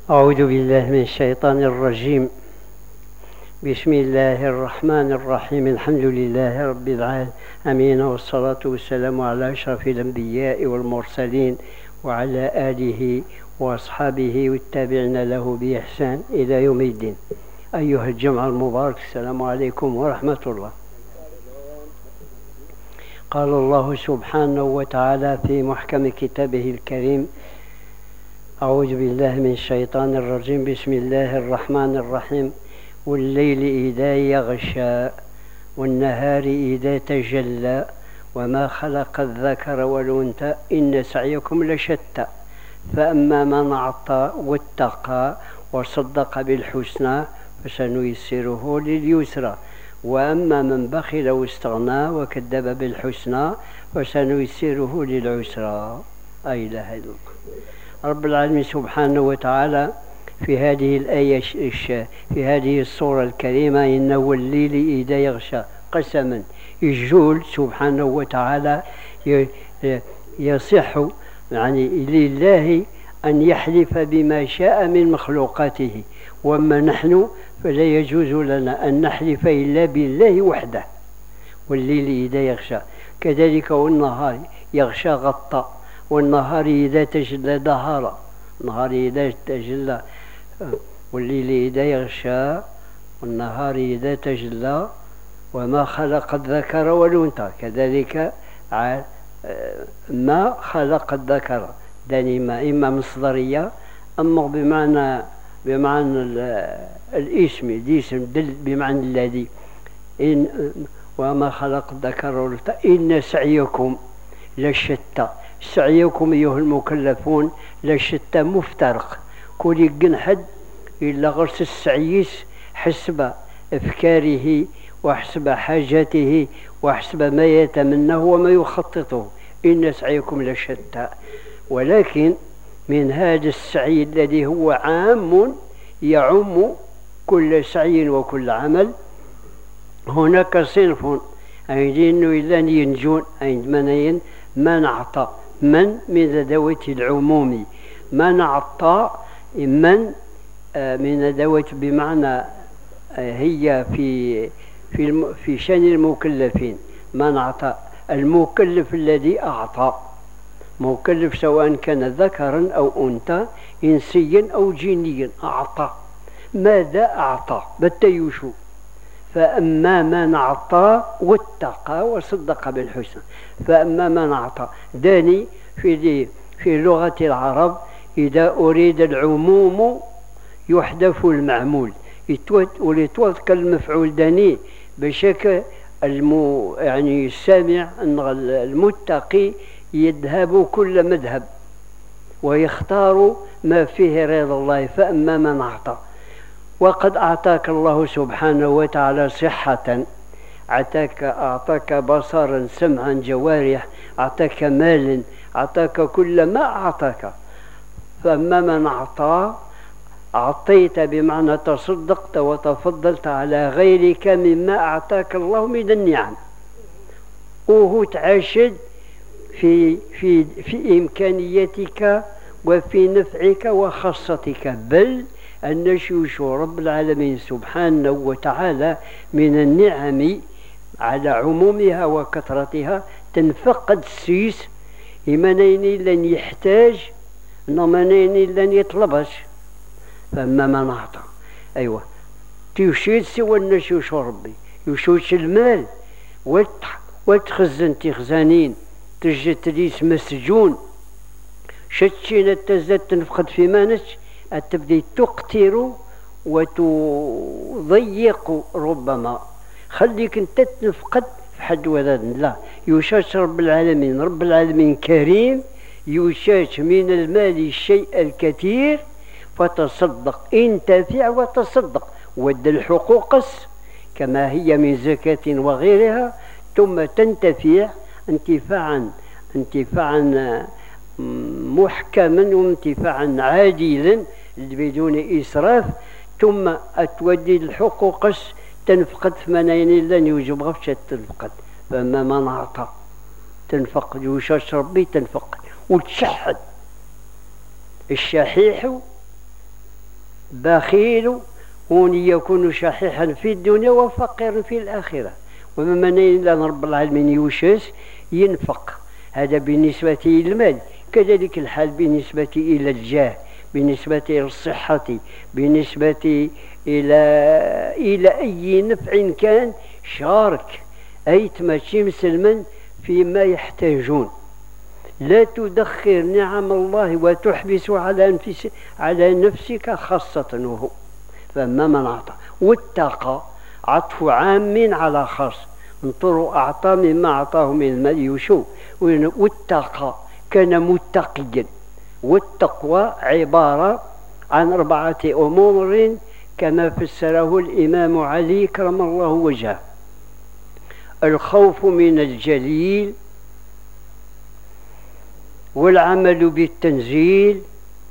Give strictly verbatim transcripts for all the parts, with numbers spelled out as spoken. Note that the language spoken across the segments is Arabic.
أعوذ بالله من الشيطان الرجيم. بسم الله الرحمن الرحيم. الحمد لله رب العالمين، والصلاة والسلام على أشرف الأنبياء والمرسلين وعلى آله وأصحابه والتابعين له بإحسان إلى يوم الدين. أيها الجمع المبارك، السلام عليكم ورحمة الله. قال الله سبحانه وتعالى في محكم كتابه الكريم: أعوذ بالله من الشيطان الرجيم. بسم الله الرحمن الرحيم. والليل إذا يغشى والنهار إذا تجلى وما خلق الذكر والأنثى إن سعيكم لشتى فأما من أعطى واتقى وصدق بالحسنى فسنيسره لليسرى وأما من بخل واستغنى وكذب بالحسنى فسنيسره للعسرى. لا إله إلا الله. رب العالمين سبحانه وتعالى في هذه الآية في هذه السورة الكريمة: إنه والليل إذا يغشى، قسما يجول سبحانه وتعالى يصح يعني لله أن يحلف بما شاء من مخلوقاته، وأما نحن فلا يجوز لنا أن نحلف إلا بالله وحده. والليل إذا يغشى، كذلك والنهار يغشى غطى، والنهار إذا تجلى دهارا، النهار إذا تجلى، والليل إذا يغشى والنهار إذا تجلى وما خلق الذكر والأنثى، كذلك ما خلق الذكر دائما إما مصدرية أما بمعنى بمعنى الاسم، الاسم دل بمعنى الذي. إن وما خلق الذكر والأنثى إن سعيكم لشتى، سعيكم أيها المكلفون لشتى مفترق، كل يقنحد إلا غرس السعيس حسب أفكاره وحسب حاجته وحسب ما يتمناه وما يخططه. إن سعيكم لشتى، ولكن من هذا السعي الذي هو عام يعم كل سعي وكل عمل هناك صنف عايزين إلا ينجون عند من من أعطى، من من أدوات العموم، من أعطى من من أدوات بمعنى هي في في في شأن المكلفين. من أعطى المكلف الذي أعطى، مكلف سواء كان ذكرا أو أنثى، إنسيا أو جينيا، أعطى. ماذا أعطى؟ بالتيوشو. فأما من أعطى واتقى وصدق بالحسنى. فأما من أعطى داني في في لغة العرب إذا أريد العموم يحذف المعمول وليتوثق المفعول داني بشكل المو يعني السامع المتقي يذهب كل مذهب ويختار ما فيه رضا الله. فأما من أعطى، وقد أعطاك الله سبحانه وتعالى صحة، أعطاك أعطاك بصرا سمعا جوارح، أعطاك مالا، أعطاك كل ما أعطاك. فأما من أعطى، أعطيت بمعنى تصدقت وتفضلت على غيرك مما أعطاك الله من النعم، وهو تعاشد في في في إمكانيتك وفي نفعك وخاصتك، بل أن شوشو رب العالمين سبحانه وتعالى من النعم على عمومها وكثرتها تنفقد السيس إيمانين لن يحتاج نمانين لن يطلبش. فأما من أعطى، أيوة تيوشيد سوى النشوش ربي يوشوش المال وتخزن تخزانين تجد تديس مسجون شتشين التزد تنفقد في مانش تبدي تقتر وتضيق، ربما خليك انت تنفقد في حد ولد. لا، يوشاش رب العالمين، رب العالمين كريم، يوشاش من المال الشيء الكثير فتصدق، انتفع وتصدق، ود الحقوق كما هي من زكاة وغيرها، ثم تنتفع انتفاعا انتفاعا محكما وانتفاعا عادلا بدون إسراف، ثم أتودي الحقوق تنفقد ثمانين لن يوجب غفشة تنفقد. فأما من أعطى تنفق يوشاش ربي تنفق وتشحد. الشحيح بخيل وان يكون شحيحا في الدنيا وفقيرا في الآخرة. ومن إلا أن رب العالمين يوشس ينفق، هذا بالنسبة للمال. كذلك الحال بالنسبة إلى الجاه، بالنسبة إلى الصحة، بالنسبة إلى إلى أي نفع كان. شارك أي تمشي مسلما فيما يحتاجون. لا تدخر نعم الله وتحبس على نفسك على نفسك خاصة وهو. فما من أعطى واتقى عطف عام على خاص. انطروا أعطى مما أعطاه من المال يشو. واتقى كان متقيا. والتقوى عبارة عن أربعة أمور كما فسره الإمام علي كرم الله وجهه: الخوف من الجليل، والعمل بالتنزيل،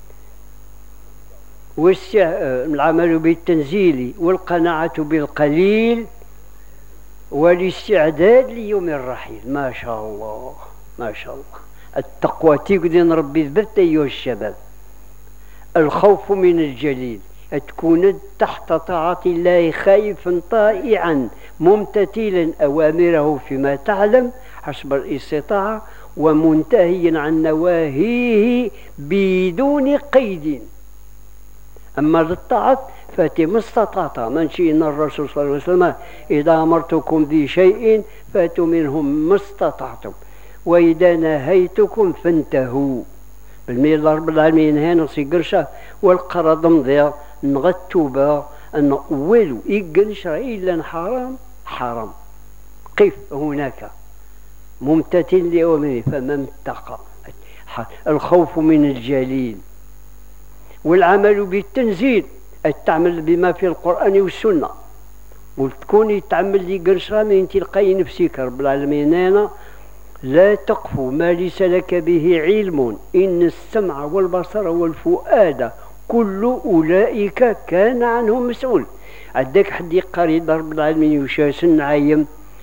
والعمل بالتنزيل والقناعة بالقليل، والاستعداد ليوم الرحيل. ما شاء الله ما شاء الله. التقوى تقدر نربي ثبت أيها الشباب. الخوف من الجليل، تكون تحت طاعة الله خائفا طائعا ممتثلا أوامره فيما تعلم حسب الاستطاعة، ومنتهيا عن نواهيه بدون قيد. أما للطاعة فاتم استطعت. من شئنا الرسول صلى الله عليه وسلم: إذا أمرتكم بشيء فاتوا منهم ما استطعتم، وإذا نهيتكم فانتهوا. بالميل رب العالمين هنا سيقرشا والقرض مضيع نغتوبا أن والو إيقنشرا إلا حرام حرام. قف هناك ممتثل لأوامره فمن اتقى. الخوف من الجليل، والعمل بالتنزيل، التعمل بما في القرآن والسنة، وتكوني تعمل لي قرشرا من تلقاي نفسك. رب العالمين هنا: لا تقف ما ليس لك به علم إن السمع والبصر والفؤاد كل أولئك كان عنه مسؤول. عندك حد يقري رب العالمين يشاس عايم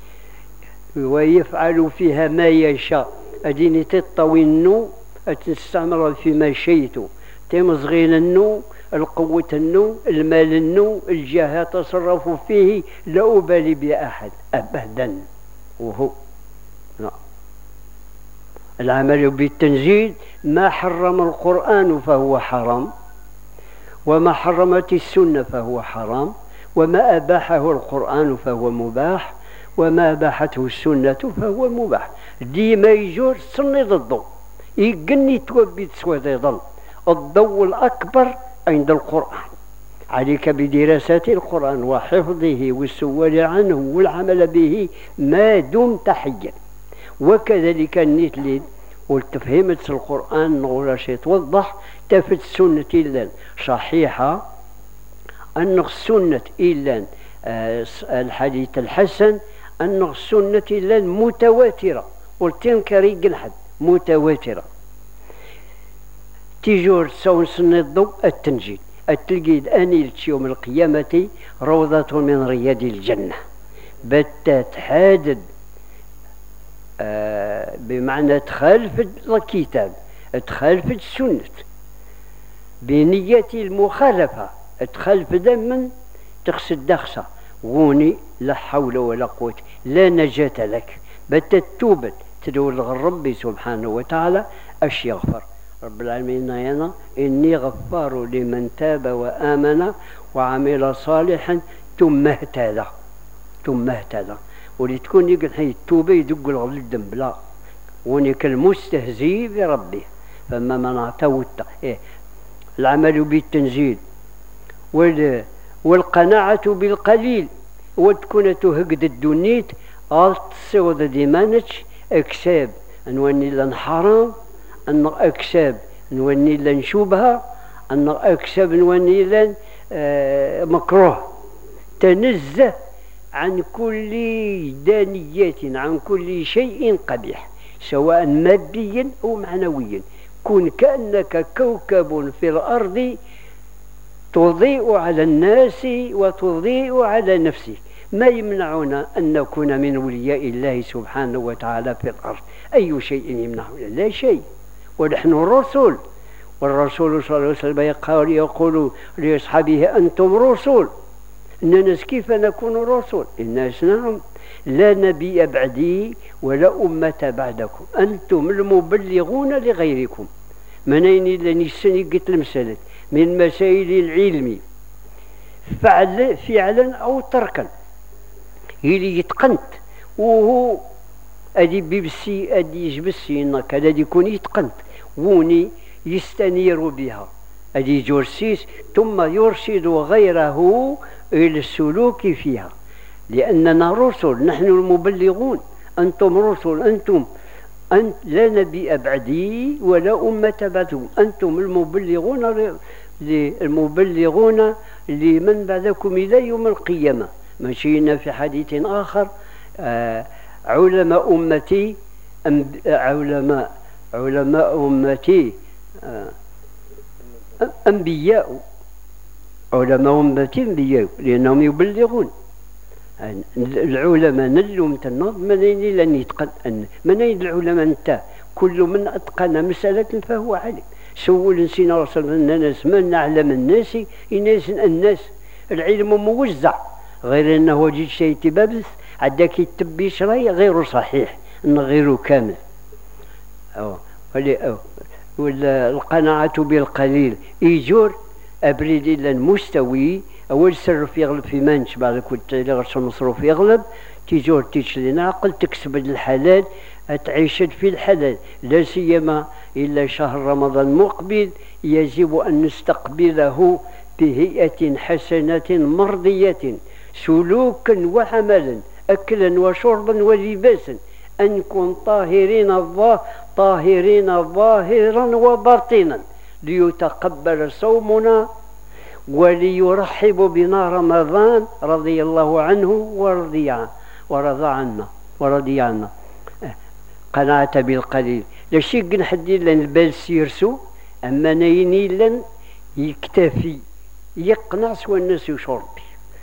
ويفعل فيها ما يشاء. أديني تطوي النو تستعمل فيما شئت، تمزغين النو، القوة النو، المال النو، الجاه تصرف فيه، لا أبالي بأحد أبدا. وهو لا. العمل بالتنزيل، ما حرم القرآن فهو حرام، وما حرمت السنة فهو حرام، وما أباحه القرآن فهو مباح، وما أباحته السنة فهو مباح. ديما يجور صني ضده يقني توبي تسوى يضل. الضوء الأكبر عند القرآن. عليك بدراسة القرآن وحفظه والسؤال عنه والعمل به ما دمت حيا. وكذلك النتلين والتفهمت القرآن نقول شيء توضح تفت السنة إلا صحيحة، أن السنة إلا الحديث الحسن، أن السنة إلا متواترة والتنكري قلحد متواترة. تيجور سون سنة الضوء التنجيل التلقيد أنيلت يوم القيامة روضة من رياض الجنة. بتات حادد آه بمعنى تخالف الكتاب، تخالف السنة بنية المخالفة، تخالف دما تقصد دخسة غوني لا حول ولا قوة، لا نجاة لك. بتات توبت تدور ربي سبحانه وتعالى أش يغفر. رب العالمين هنا: إني غفار لمن تاب وآمن وعمل صالحا ثم اهتدى ثم اهتدى. ولتكون يقول حي التوبة يدق الغل الدم بلا ونك المستهزي بربه. فما من أعطاه إيه العمل بالتنزيل وال والقناعة بالقليل، وتكون تهقد الدنيت ألت سوض ديمانتش أكساب أنواني لن حرام، أن أكساب نوني لن شبهة، أن أكساب نوني لن آه مكروه. تنزه عن كل دانيات، عن كل شيء قبيح سواء ماديا أو معنويا. كن كأنك كوكب في الأرض تضيء على الناس وتضيء على نفسك. ما يمنعنا أن نكون من أولياء الله سبحانه وتعالى في الأرض؟ أي شيء يمنعنا؟ لا شيء. ونحن الرسل والرسول صلى الله عليه وسلم يقول, يقول لأصحابه أنتم رسل. الناس كيف نكون رسل؟ الناس نعم لا نبي بعدي ولا أمة بعدكم، أنتم المبلغون لغيركم. منين لاني سني قلت المسألة من مسائل العلم فعل فعلا أو تركا اللي يتقنت وهو أدي بيبسي أدي يجبسي إنك هذا يكون يتقنت ووني يستنير بها أدي جورسيس ثم يرشد غيره إلى السلوك فيها، لأننا رسل نحن المبلغون. أنتم رسل، أنتم أنت لا نبي بعدي ولا أمة بعدكم، أنتم المبلغون المبلغون لمن بعدكم إلى يوم القيامة. مشينا في حديث آخر آه علماء أمتي علماء علماء أمتي آه أنبياء، علماء أمتي أنبياء لأنهم يبلغون. العلماء نلوم تنظ منين لن يتقن منين العلماء انت كل من أتقن مسألة فهو علم. سول سيدنا رسول الله الناس من نعلم الناس الناس الناس العلم موزع، غير أنه جيت شيء تبابث عداك يتبي شري غير صحيح أنه غير كامل. أو ولا القناعة بالقليل إيجور أبريد إلا المستوي أول سر في يغلب في منش بعد كنت غير مصروف يغلب تيجور تيشلينا عقل تكسب الحلال تعيش في الحلال، لا سيما إلا شهر رمضان مقبل يجب أن نستقبله بهيئة حسنة مرضية سلوكا وعملا أكلا وشربا ولباسا، أن نكون طاهرين الله طاهرين ظاهرا وباطنا ليتقبل صومنا وليرحب بنا رمضان رضي الله عنه ورضي ورضى عنا ورضي عنا. قناعة بالقليل لا شيء نحدي لن البال سيرسو، أما نيني لن يكتفي يقنع سوى الناس يشرب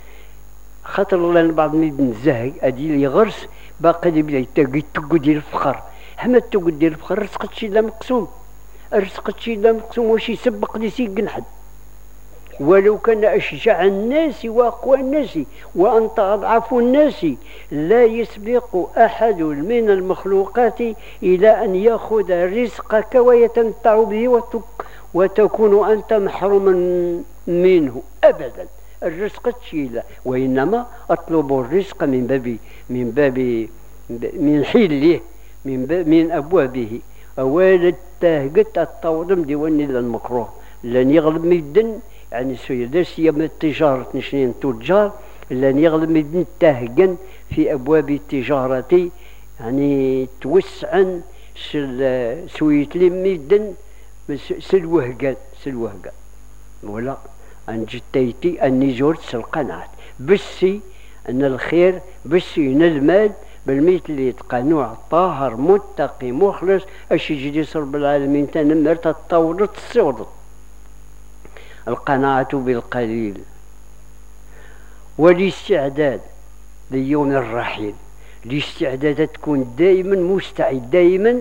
خاطر لان بعض ميد نزهق أدي لي غرس باقي بلا تقدي الفخر حما تقدي الفخر رزقت شي لا مقسوم رزقت شي لا مقسوم واش يسبق لي سيق حد، ولو كان أشجع الناس وأقوى الناس وأنت أضعف الناس لا يسبق أحد من المخلوقات إلى أن يأخذ رزقك ويتمتع به وتكون أنت محروما منه أبدا. الرزق تشيله، وإنما أطلب الرزق من باب من باب من حله من باب من أبوابه. أولا تهجت التوضم ديواني للمكروه لن يغلب ميدن يعني سيدا سيما التجارة نشنين تجار لن يغلب ميدن تهجن في أبواب التجارة يعني توسعا سويت لي ميدن سلوهجان سلوهجان ولا أن جتيتي أني زرت القناعة بسي أن الخير بسي أن المال بالميت اللي يتقنوع طاهر متقي مخلص اش يجي رب العالمين تنمر تطور تصور. القناعة بالقليل والاستعداد ليوم الرحيل، الاستعداد تكون دائما مستعد، دائما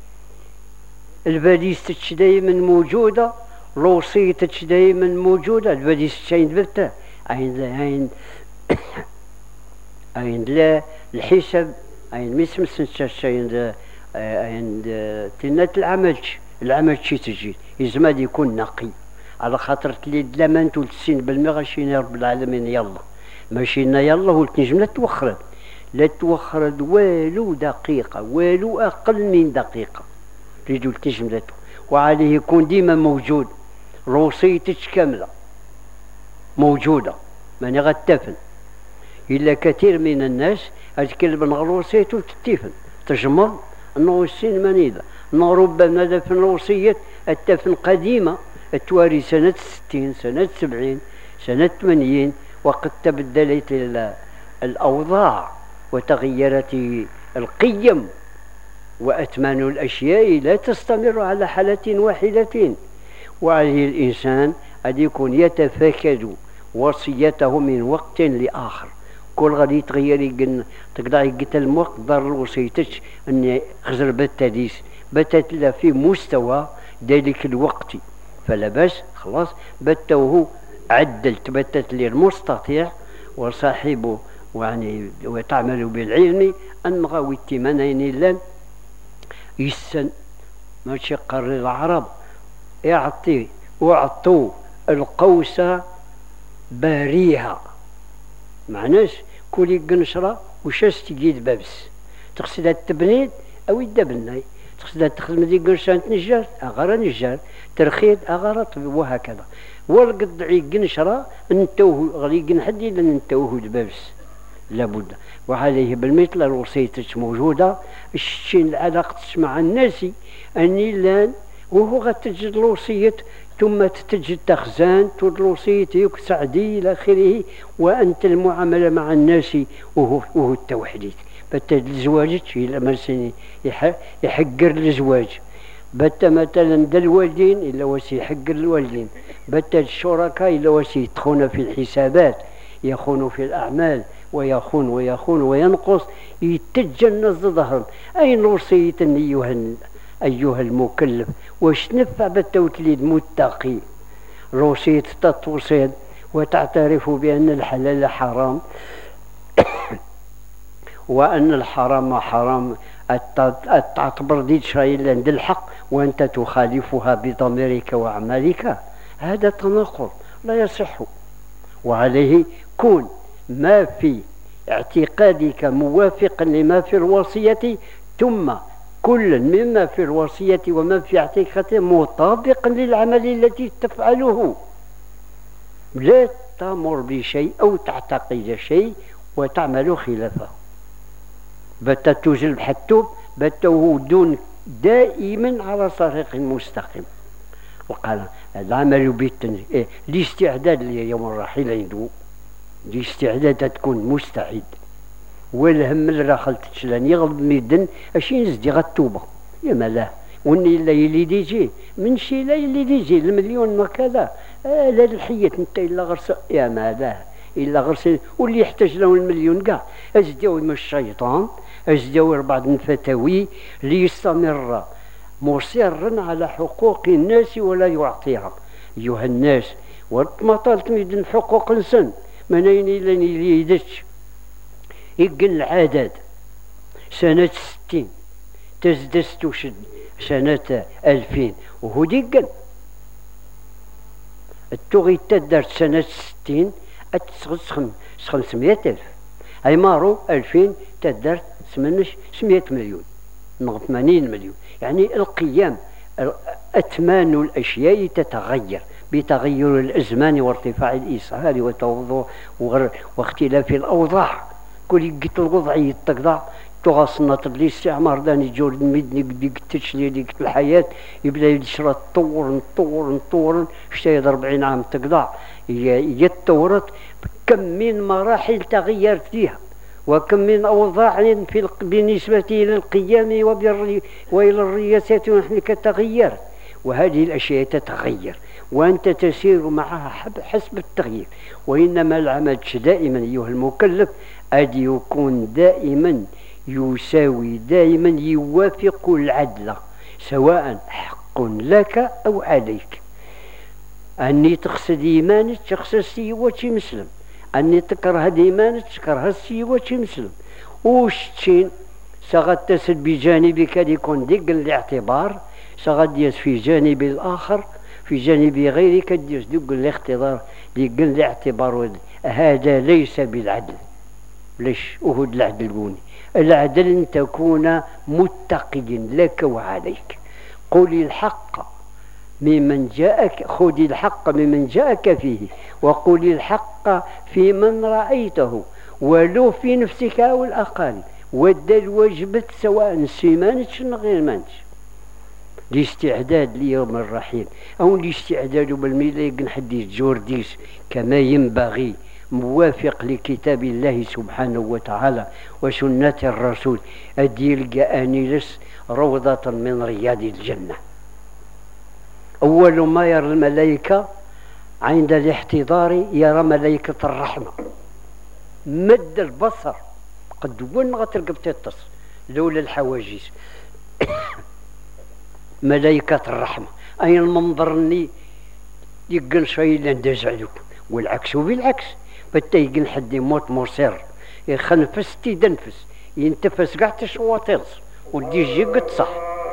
الباليستش دائما موجودة، الوصيتش دائما موجودة. الباليستش عند بته عند عند عند لا الحساب عند ميسمسنش عند عند تنات العملش العملش تجي يزمد يكون نقي على خاطر تلي لما نتول السين بالمغاشين يا رب العالمين يلا ماشينا يلا ولت نجم لا توخرت لا توخرت والو دقيقة والو أقل من دقيقة ريدو تنجم لا وعليه يكون ديما موجود، روسيتش كاملة موجودة ماني غتفن. إلا كثير من الناس أتكلم عن روسيت وتتفن تجمر النوسين منيدة ربما دفن روسية التفن قديمة التواري سنة ستين سنة سبعين سنة ثمانين وقد تبدلت الأوضاع وتغيرت القيم وأثمان الأشياء لا تستمر على حالة واحدة، وعليه الإنسان أن يكون يتفكد وصيته من وقت لآخر. كل غادي يتغير تقدر قتل الوقت ضر وصيتش أن خزر بالتديس بتت في مستوى ذلك الوقت فلا باس خلاص. بته عدلت بتت لي المستطيع وصاحبه يعني وتعمل بالعلم أن غاوي التمنين لن يسن ماشي قرر العرب يعطي وعطوا القوس باريها معناش كولي قنشرة وشاش تجيد بابس تقصد التبنيد أو الدبناي تقصد تخدم دي قنشرة تنجار أغارة نجار ترخيد أغارة وهكذا والقد عي قنشرة انتوه غريق حدي لن انتوه البابس لابد. وعليه بالمثل الوصية موجودة الشين العلاقة مع الناس أني لان وهو غتجد الوصية ثم تتجد تخزان تود الوصية يك سعدي إلى آخره. وأنت المعاملة مع الناس وهو, وهو التوحيد. بتا الزواج إلى مثلا يحقر الزواج بتا مثلا دا الوالدين إلا وسي يحقر الوالدين بتا الشركاء إلا وسي يدخلون في الحسابات يخون في الأعمال ويخون ويخون وينقص يتجنز ظهرا. أين الوصية أيها أيها المكلف واش تنفع بالتوكيد متقي الوصية تتوصيد وتعترف بأن الحلال حرام وأن الحرام حرام تعتبر دي شيء عند الحق وأنت تخالفها بضميرك وأعمالك. هذا تناقض لا يصح. وعليه كون ما في اعتقادك موافقا لما في الوصية ثم كل مما في الوصية وما في اعتقادك مطابقا للعمل الذي تفعله. لا تأمر بشيء أو تعتقد شيء وتعمل خلافه. بتا تجلب حتوب بتا دون دائما على طريق مستقيم. وقال العمل بالتنزيل إيه الاستعداد ليوم الرحيل عنده الاستعداد تكون مستعد. والهم اللي راه خلت تشلان يغلب ميدن اشي نزدي غتوبه يا مالاه وني لا يلي ديجي من شي لا يلي ديجي المليون ما كذا آه لا الحية انت الا غرس يا مالاه الا غرس واللي يحتاج له المليون كاع ازديو من الشيطان ازديو بعض الفتاوي ليستمر مصرا على حقوق الناس ولا يعطيها. ايها الناس وما طالت ميدن حقوق انسان منين الا يدش يقل العدد سنة ستين تزدست سنة ألفين وهو ديقل التوغي تدرت سنة ستين أتسغس خمسمائة ألف أي مارو ألفين تدرت سمنش سمية مليون نغ ثمانين مليون. يعني القيام أثمان الأشياء تتغير بتغير الأزمان وارتفاع الإسهال وتوضع واختلاف الأوضاع. كل قلت الوضع يتقضى تغصنا الاستعمار داني جورد مدني بديك تشلي ديك الحياة يبدا يشرى تطور نطور نطور شتايد أربعين عام تقضى هي تطورت. كم من مراحل تغيرت فيها وكم من أوضاع في بالنسبة إلى القيام وإلى الرياسات ونحن كتغير. وهذه الأشياء تتغير وأنت تسير معها حسب التغيير. وإنما العمل دائما أيها المكلف أن يكون دائما يساوي دائما يوافق العدل سواء حق لك أو عليك. أني تقصد إيمانك تقصد سيوتي مسلم أني تكره إيمانك تكره سيوتي مسلم. وشتين سغتسد بجانبك ليكون ديك الاعتبار سغديس في جانب الآخر في جانب غيرك ديس ديك الاختبار ديك الاعتبار. هذا ليس بالعدل. ليش أهد العدل بوني العدل أن تكون متقيا لك وعليك. قولي الحق ممن جاءك خذي الحق ممن جاءك فيه وقولي الحق في من رأيته ولو في نفسك أو الأقل ودى وجبت سواء سيمانتش غير مانتش. الاستعداد ليوم الرحيل أو الاستعداد بالميلاد حديث جورديس كما ينبغي موافق لكتاب الله سبحانه وتعالى وسنة الرسول أديلقى أنيلس روضة من رياض الجنة. أول ما يرى الملائكة عند الاحتضار يرى ملائكة الرحمة مد البصر قد وين غترقب تتص لولا الحواجز ملائكة الرحمة. أي المنظر اللي يقن شيء إلا نداز عليك، والعكس بالعكس. بتا يقن حد يموت مصر يخنفس تيدنفس ينتفس قاع تشواطيرس ودي جي قد صح.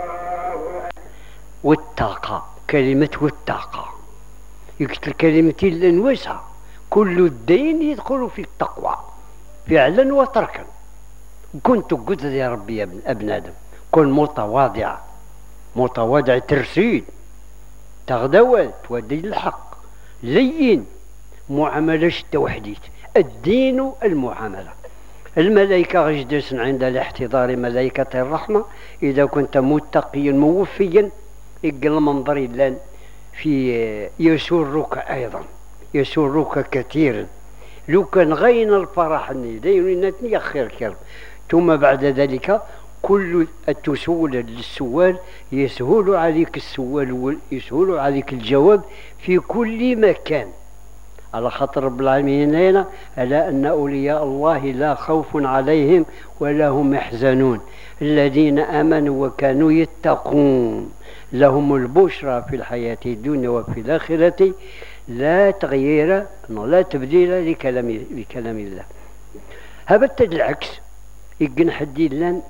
والطاقة، كلمة والطاقة يقتل كلمتين لنوسها، كل الدين يدخل في التقوى فعلا وتركا. كنت قد يا ربي يا ابن آدم كن متواضع، متواضع ترسيد تغدوات تودي الحق لين معاملة التوحيد. الدين المعاملة. الملائكة غجدس عند الاحتضار ملائكة الرحمة، إذا كنت متقيا موفيا يقل منظر الله في يسرك أيضا، يسرك كثيرا. لو كان غين الفرح دايرين يخير كرم. ثم بعد ذلك كل التسول للسؤال يسهل عليك السؤال يسهل عليك الجواب في كل مكان. على خاطر رب العالمين هنا ألا أن أولياء الله لا خوف عليهم ولا هم يحزنون الذين آمنوا وكانوا يتقون لهم البشرى في الحياة الدنيا وفي الآخرة لا تغيير لا تبديل لكلام لكلام الله. هبت العكس يقن حدي لان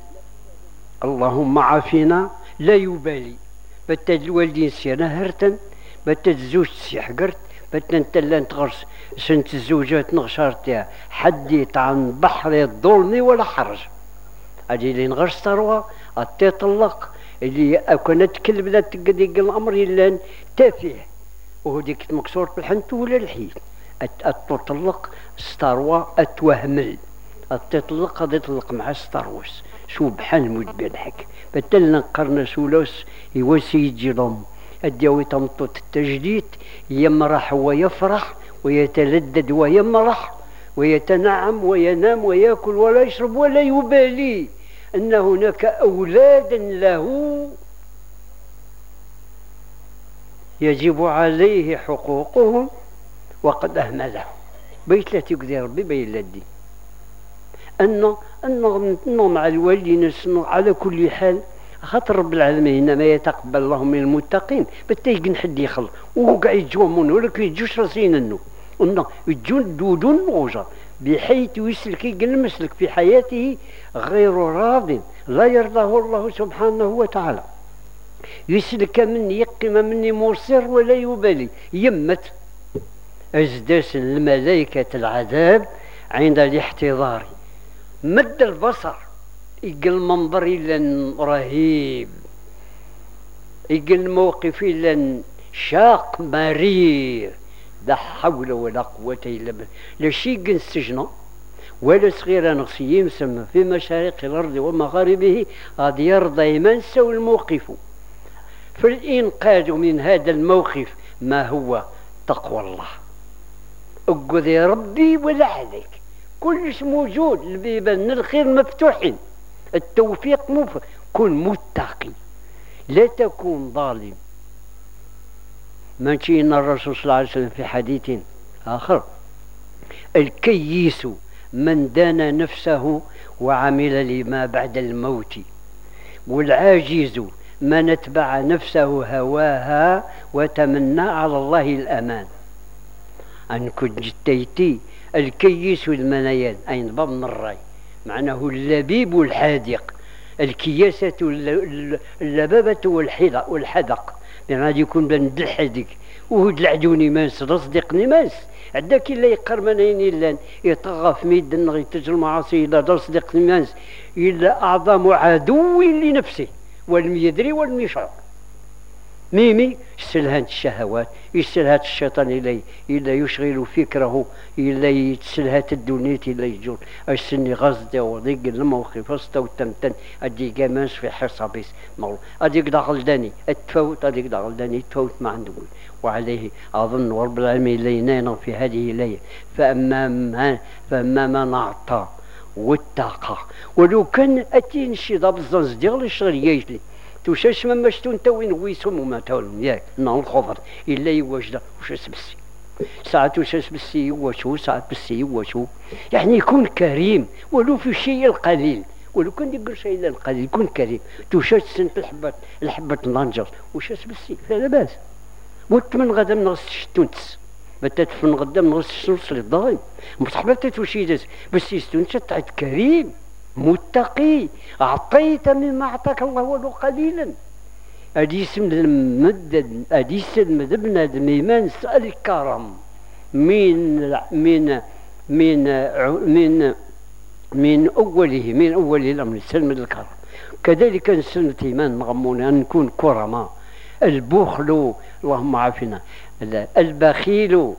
اللهم عافينا لا يبالي. بتا الوالدين سينا هرتن، بتا الزوج سيحقرت، بتا انت لا تغرس سنت الزوجات نغشرتها حديت عن بحر الظلم ولا حرج. هادي اللي نغرس ثروه التطلق اللي كانت كل بدا تقديق الامر الا تافه وهديك مكسور بالحنت ولا الحيل. التطلق ستروى اتوهمل، التطلق غادي يطلق مع ستروس سبحان متبلحك. بتل نقرنا سولوس يواسي يجي لهم الديوي تمطوط التجديد يمرح ويفرح ويتلذذ ويمرح ويتنعم وينام ويأكل ولا يشرب ولا يبالي أن هناك أولادا له يجب عليه حقوقهم وقد أهملهم. بيت لا تقدر ربي بين لدي أنه أنه أنه مع الوالدين على كل حال. خاطر رب العالمين إنما يتقبل الله من المتقين بتيجي حد يخل وهو قاعد يتجومون ولا كيجوش راسين انه انه يجون دودون نوجا بحيث يسلك المسلك في حياته غير راض لا يرضاه الله سبحانه وتعالى. يسلك من يقم مني مصر ولا يبالي يمت أزداس الملائكة العذاب عند الاحتضار مد البصر يقل المنظر إلا رهيب، يقل الموقف إلا شاق مرير. لا حول ولا قوة إلا بالله. لا شي يقل السجن ولا صغيرة نقصي يسمى في مشارق الأرض ومغاربه غادي يرضى يمنسى الموقف. فالإنقاذ من هذا الموقف ما هو تقوى الله. أقول يا ربي ولا عليك كلش موجود، البيبان الخير مفتوحين، التوفيق مف... كن متقي لا تكون ظالم. ماشي ان الرسول صلى الله عليه وسلم في حديث آخر الكيس من دان نفسه وعمل لما بعد الموت، والعاجز من اتبع نفسه هواها وتمنى على الله الأمان. أن كنت جتيتي الكيس المنيان أين باب من الراي معناه اللبيب والحادق، الكياسة اللبابة والحدق لأن غادي يكون بند الحدق وهد العدوني ماس رصدقني ماس عداك إلا يقر منين إلا يطغى في ميدن غيتجر المعاصي إلا رصدقني ماس إلا أعظم عدو لنفسه ولم يدري ولم يشعر. ميمي يستلهات الشهوات، يستلهات الشيطان إليه إلا يشغل فكره إلا يتسلهات الدنيا إلا يجون السني غزدة وضيق الموقف أستا وتمتن أدي قاماس في حسابيس مولو أديك داخل داني التفوت أديك داخل داني التفوت ما عنده. وعليه أظن رب العالمين لينانا في هذه الليلة فأما من فأما من أعطى واتقى. ولو كان أتين شي ضاب الزنز ديال الشغل يجلي توشاش ما مشتون توين ويسهم وما تولم ياك نهار الخضر إلا يواجد وش بسي ساعات وش بسي يواشو ساعات بسي يواشو يعني يكون كريم ولو في الشيء القليل، ولو كان يقول شيء القليل يكون كريم. توشاش سنت الحبة الحبة النانجر وش بسي فلا باس وتمن غدا من غس تونس بتتفن غدا من غس الشمس للضايم مصحبة تتوشيدس بس يستونس تعد كريم متقي أعطيت مما أعطاك الله ولو قليلا أدي اسم المدد أدي اسم بنادم إيمان سأل الكرم من من من من من أوله من أول الأمر سلم الكرم كذلك نسلم إيمان نغمون أن نكون كرماء البخل اللهم عافنا البخيل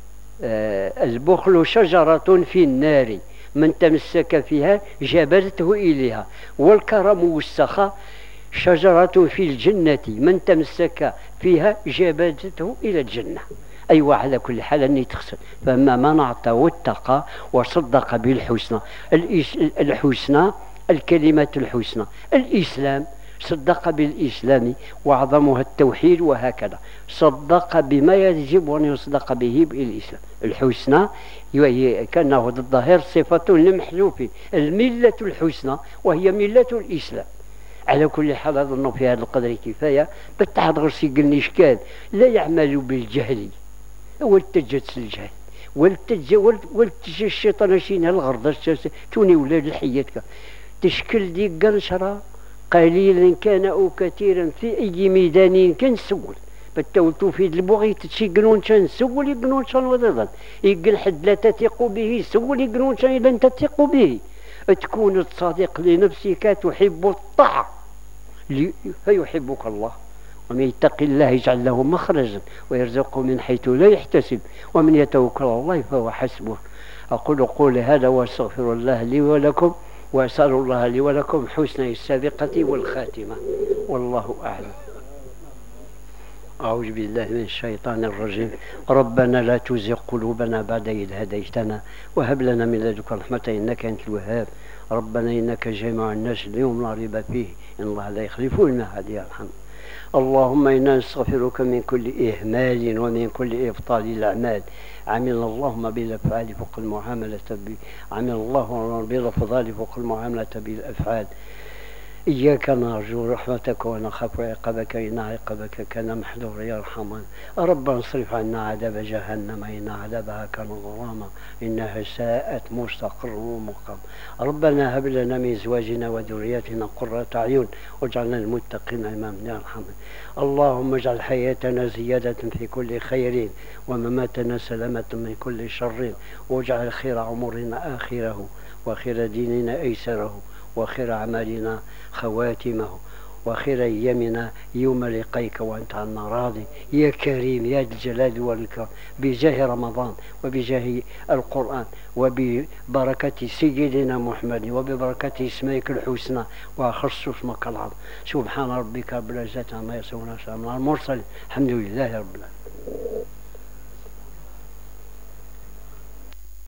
البخل شجرة في النار من تمسك فيها جبلته إليها والكرم والسخاء شجرة في الجنة من تمسك فيها جبلته إلى الجنة. أيوة على كل حال أني تخسر فأما من أعطى واتقى وصدق بالحسنى الحسنى الكلمة الحسنى الإسلام صدق بالإسلام وأعظمها التوحيد وهكذا صدق بما يجب أن يصدق به بالإسلام الحسنى كأنه الظاهر صفة لمحذوف الملة الحسنى وهي ملة الإسلام. على كل حال أظن في هذا القدر كفاية بالتحض غرسي قلني إشكال لا يعمل بالجهل والتجس الجهل والتج والتج الشيطان شين الغرض توني ولاد الحياتك تشكل دي قنشرة قليلا كان أو كثيرا في أي ميدان كان سول بالتو في البغي تشي قنون شان سول يقنون شان وضضا يقل حد لا تثق به سول يقنون شان إذا تثق به تكون صادق لنفسك تحب الطاعة فيحبك الله ومن يتق الله يجعل له مخرجا ويرزقه من حيث لا يحتسب ومن يتوكل على الله فهو حسبه. أقول قولي هذا واستغفر الله لي ولكم وأسأل الله لي ولكم حسن السابقة والخاتمة والله أعلم. أعوذ بالله من الشيطان الرجيم. ربنا لا تزغ قلوبنا بعد إذ هديتنا وهب لنا من لدنك رحمة إنك أنت الوهاب. ربنا إنك جامع الناس اليوم لا ريب فيه إن الله لا يخلف الميعاد يرحم. اللهم إنا نستغفرك من كل إهمال ومن كل إبطال الأعمال. عمل اللهم بالأفعال فوق المعاملة عمل الله بالأفضال فوق المعاملة بالأفعال. إياك نرجو رحمتك ونخاف عقابك إن عقابك كان محذورا يا رحمن. ربنا اصرف عنا عذاب جهنم إن عذابها كان غراما إنها ساءت مستقر ومقام. ربنا هب لنا من أزواجنا وذرياتنا قرة أعين واجعلنا المتقين إماما يا رحمن. اللهم اجعل حياتنا زيادة في كل خير ومماتنا سلامة من كل شر واجعل خير عمرنا آخره وخير ديننا أيسره وخير أعمالنا خواتمه وخير أيامنا يوم لقيك وأنت عنا راضي يا كريم يا ذا الجلال والإكرام بجاه رمضان وبجاه القرآن وببركة سيدنا محمد وببركة اسمائك الحسنى وأخص اسمك العظيم. سبحان ربك رب العزة عما يصفون وسلام على المرسلين الحمد لله رب العالمين.